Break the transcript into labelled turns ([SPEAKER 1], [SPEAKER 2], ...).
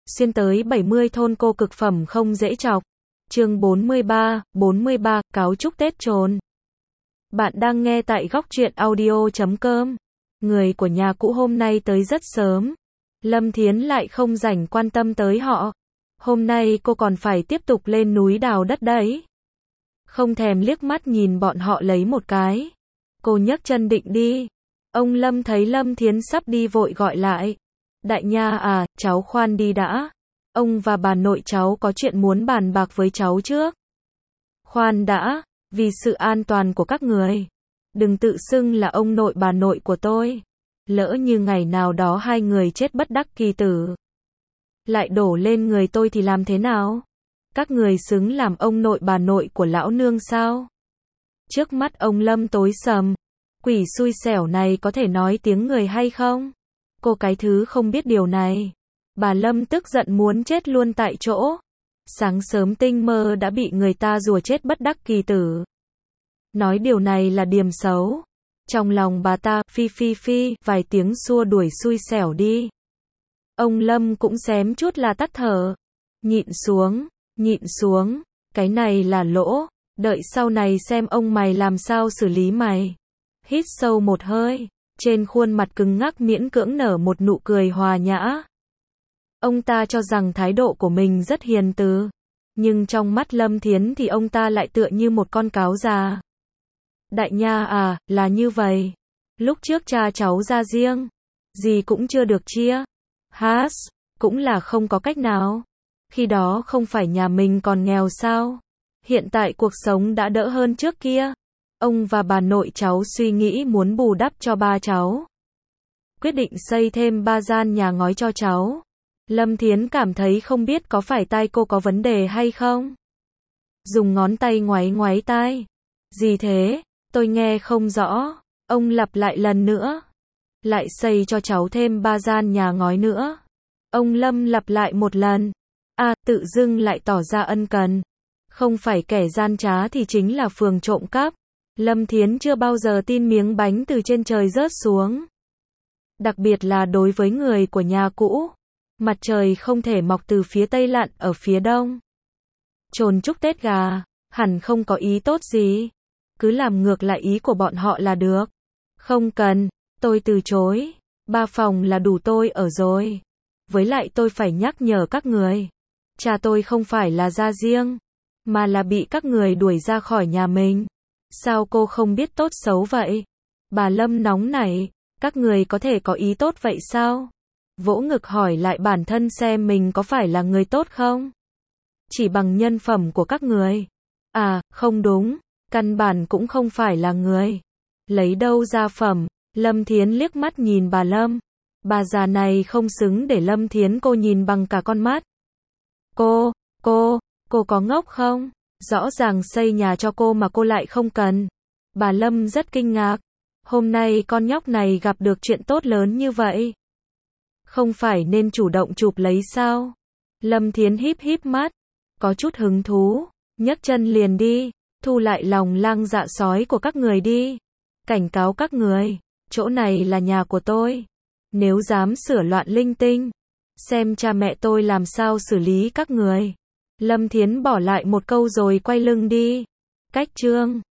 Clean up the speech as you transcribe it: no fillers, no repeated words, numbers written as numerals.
[SPEAKER 1] xuyên tới 70 thôn cô cực phẩm không dễ chọc. Chương 43, cáo chúc Tết trồn. Bạn đang nghe tại góc truyện audio.com. Người của nhà cũ hôm nay tới rất sớm. Lâm Thiến lại không rảnh quan tâm tới họ. Hôm nay cô còn phải tiếp tục lên núi đào đất đấy. Không thèm liếc mắt nhìn bọn họ lấy một cái. Cô nhấc chân định đi. Ông Lâm thấy Lâm Thiến sắp đi vội gọi lại. Đại nha à, cháu khoan đi đã. Ông và bà nội cháu có chuyện muốn bàn bạc với cháu trước. Khoan đã, vì sự an toàn của các người. Đừng tự xưng là ông nội bà nội của tôi. Lỡ như ngày nào đó hai người chết bất đắc kỳ tử. Lại đổ lên người tôi thì làm thế nào? Các người xứng làm ông nội bà nội của lão nương sao? Trước mắt ông Lâm tối sầm. Quỷ xui xẻo này có thể nói tiếng người hay không? Cô cái thứ không biết điều này. Bà Lâm tức giận muốn chết luôn tại chỗ. Sáng sớm tinh mơ đã bị người ta rùa chết bất đắc kỳ tử. Nói điều này là điểm xấu. Trong lòng bà ta, phi, vài tiếng xua đuổi xui xẻo đi. Ông Lâm cũng xém chút là tắt thở. Nhịn xuống, cái này là lỗ, đợi sau này xem ông mày làm sao xử lý mày. Hít sâu một hơi, trên khuôn mặt cứng ngắc miễn cưỡng nở một nụ cười hòa nhã. Ông ta cho rằng thái độ của mình rất hiền từ, nhưng trong mắt Lâm Thiến thì ông ta lại tựa như một con cáo già. Đại nha à, là như vậy. Lúc trước cha cháu ra riêng, gì cũng chưa được chia. Cũng là không có cách nào. Khi đó không phải nhà mình còn nghèo sao? Hiện tại cuộc sống đã đỡ hơn trước kia. Ông và bà nội cháu suy nghĩ muốn bù đắp cho ba cháu. Quyết định xây thêm 3 gian nhà ngói cho cháu. Lâm Thiến cảm thấy không biết có phải tai cô có vấn đề hay không. Dùng ngón tay ngoáy tai. Gì thế? Tôi nghe không rõ. Ông lặp lại lần nữa. Lại xây cho cháu thêm 3 gian nhà ngói nữa. Ông Lâm lặp lại một lần. Tự dưng lại tỏ ra ân cần. Không phải kẻ gian trá thì chính là phường trộm cắp. Lâm Thiến chưa bao giờ tin miếng bánh từ trên trời rớt xuống. Đặc biệt là đối với người của nhà cũ. Mặt trời không thể mọc từ phía tây lặn ở phía đông. Trồn chúc Tết gà, hẳn không có ý tốt gì. Cứ làm ngược lại ý của bọn họ là được. Không cần, tôi từ chối. 3 phòng là đủ tôi ở rồi. Với lại tôi phải nhắc nhở các người. Cha tôi không phải là ra riêng, mà là bị các người đuổi ra khỏi nhà mình. Sao cô không biết tốt xấu vậy? Bà Lâm nóng nảy, các người có thể có ý tốt vậy sao? Vỗ ngực hỏi lại bản thân xem mình có phải là người tốt không? Chỉ bằng nhân phẩm của các người. Không đúng, căn bản cũng không phải là người. Lấy đâu ra phẩm? Lâm Thiến liếc mắt nhìn bà Lâm. Bà già này không xứng để Lâm Thiến cô nhìn bằng cả con mắt. Cô có ngốc không? Rõ ràng xây nhà cho cô mà cô lại không cần. Bà Lâm rất kinh ngạc. Hôm nay con nhóc này gặp được chuyện tốt lớn như vậy. Không phải nên chủ động chụp lấy sao? Lâm Thiến híp mắt. Có chút hứng thú. Nhấc chân liền đi. Thu lại lòng lang dạ sói của các người đi. Cảnh cáo các người. Chỗ này là nhà của tôi. Nếu dám sửa loạn linh tinh. Xem cha mẹ tôi làm sao xử lý các người. Lâm Thiến bỏ lại một câu rồi quay lưng đi. Cách chương